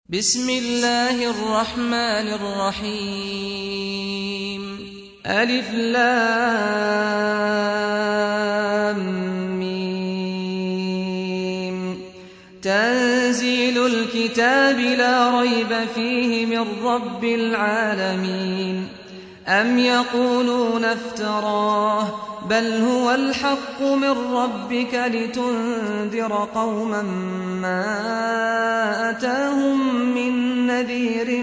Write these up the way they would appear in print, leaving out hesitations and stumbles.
بسم الله الرحمن الرحيم ألف لام ميم تنزيل الكتاب لا ريب فيه من رب العالمين أم يقولون افتراه بل هو الحق من ربك لتنذر قوما ما أتاهم من نذير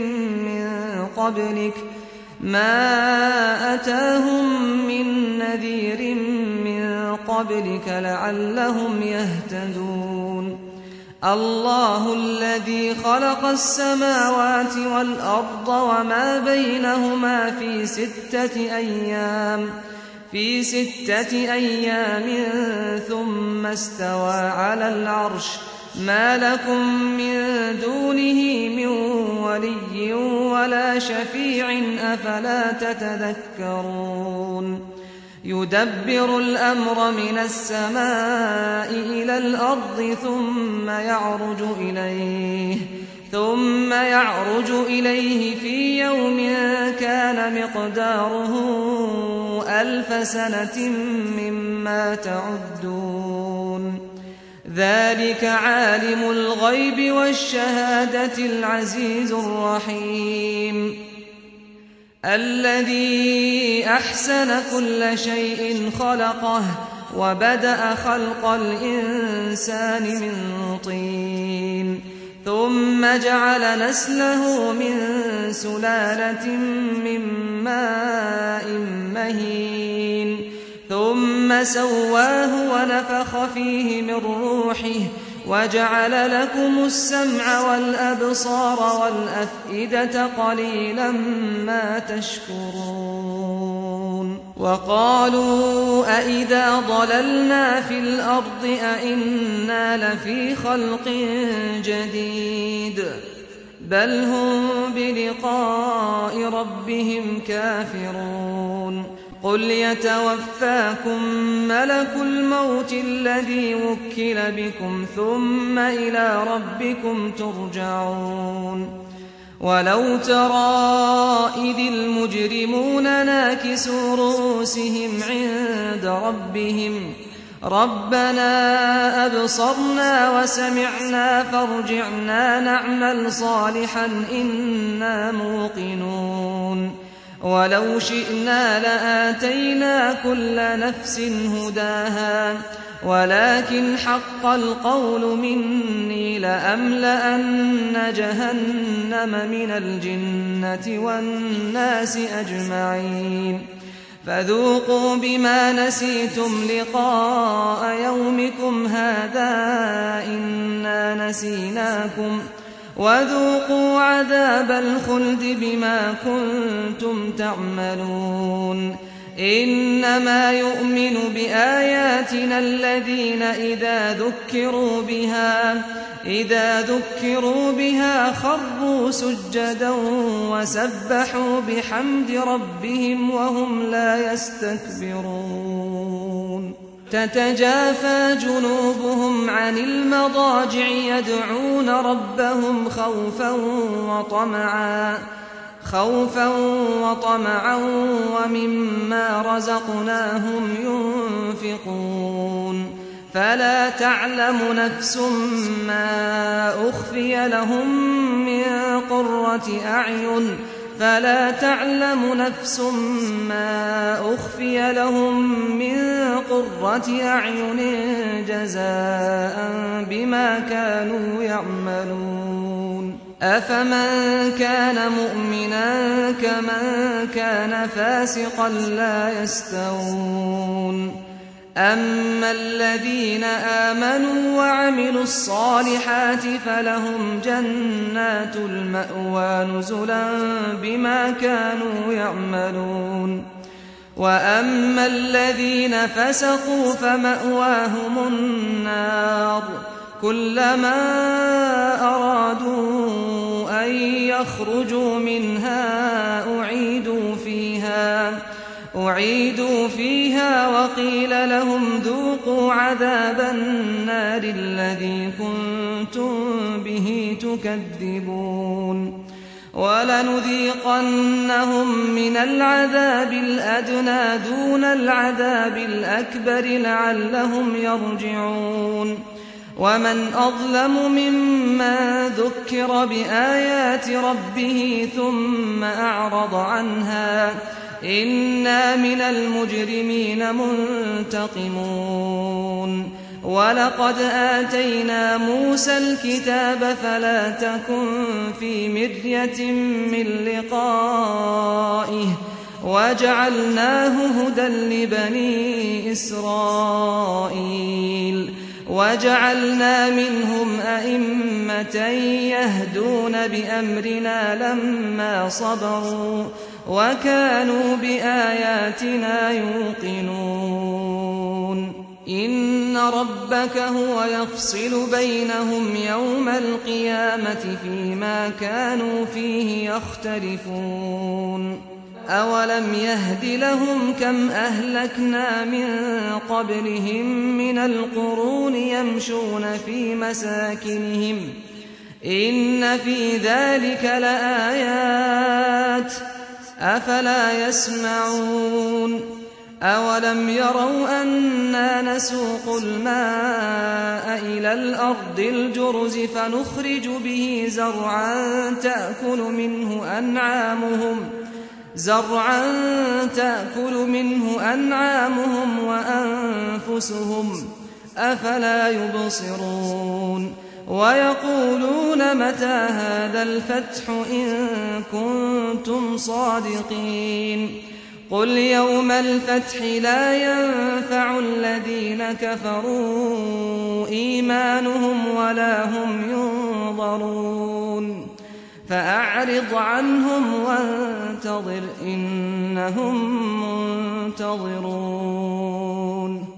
من قبلك لعلهم يهتدون الله الذي خلق السماوات والأرض وما بينهما في ستة أيام ثم استوى على العرش ما لكم من دونه من ولي ولا شفيع أفلا تتذكرون يدبر الأمر من السماء إلى الأرض ثم يعرج إليه في يوم كان مقداره 1000 سنة مما تعدون ذلك عالم الغيب والشهادة العزيز الرحيم الذي أحسن كل شيء خلقه وبدأ خلق الإنسان من طين ثم جعل نسله من سلالة من ماء مهين ثم سواه ونفخ فيه من روحه وجعل لكم السمع والأبصار والأفئدة قليلا ما تشكرون وقالوا أئذا ضللنا في الأرض أئنا لفي خلق جديد بل هم بلقاء ربهم كافرون قل يتوفاكم ملك الموت الذي وكل بكم ثم إلى ربكم ترجعون ولو ترى إذ المجرمون ناكسوا رؤوسهم عند ربهم ربنا أبصرنا وسمعنا فارجعنا نعمل صالحا إنا موقنون ولو شئنا لآتينا كل نفس هداها ولكن حق القول مني لأملأن جهنم من الجنة والناس أجمعين فذوقوا بما نسيتم لقاء يومكم هذا إنا نسيناكم وذوقوا عذاب الخلد بما كنتم تعملون إنما يؤمن بآياتنا الذين إذا ذكروا بها خروا سجدا وسبحوا بحمد ربهم وهم لا يستكبرون تتجافى جنوبهم عن المضاجع يدعون ربهم خوفا وطمعا ومما رزقناهم ينفقون فلا تعلم نفس ما أخفي لهم من قرة أعين جزاء بما كانوا يعملون أفمن كان مؤمنا كمن كان فاسقا لا يستوون أما الذين آمنوا وعملوا الصالحات فلهم جنات المأوى نزلا بما كانوا يعملون وأما الذين فسقوا فمأواهم النار كلما أرادوا أن يخرجوا منها أعيدوا فيها وقيل لهم ذوقوا عذاب النار الذي كنتم كنتم به تكذبون ولنذيقنهم من العذاب الأدنى دون العذاب الأكبر لعلهم يرجعون ومن أظلم ممن ذكر بآيات ربه ثم أعرض عنها إنا من المجرمين منتقمون ولقد آتينا موسى الكتاب فلا تكن في مرية من لقائه وجعلناه هدى لبني إسرائيل وجعلنا منهم أئمة يهدون بأمرنا لما صبروا وكانوا بآياتنا يوقنون إن ربك هو يفصل بينهم يوم القيامة فيما كانوا فيه يختلفون أولم يهد لهم كم أهلكنا من قبلهم من القرون يمشون في مساكنهم إن في ذلك لآيات أفلا يسمعون أولم يروا أنا نسوق الماء إلى الأرض الجرز فنخرج به زرعا تأكل منه أنعامهم وأنفسهم أفلا يبصرون ويقولون متى هذا الفتح إن كنتم صادقين قل يوم الفتح لا ينفع الذين كفروا إيمانهم ولا هم ينظرون فأعرض عنهم وانتظر إنهم منتظرون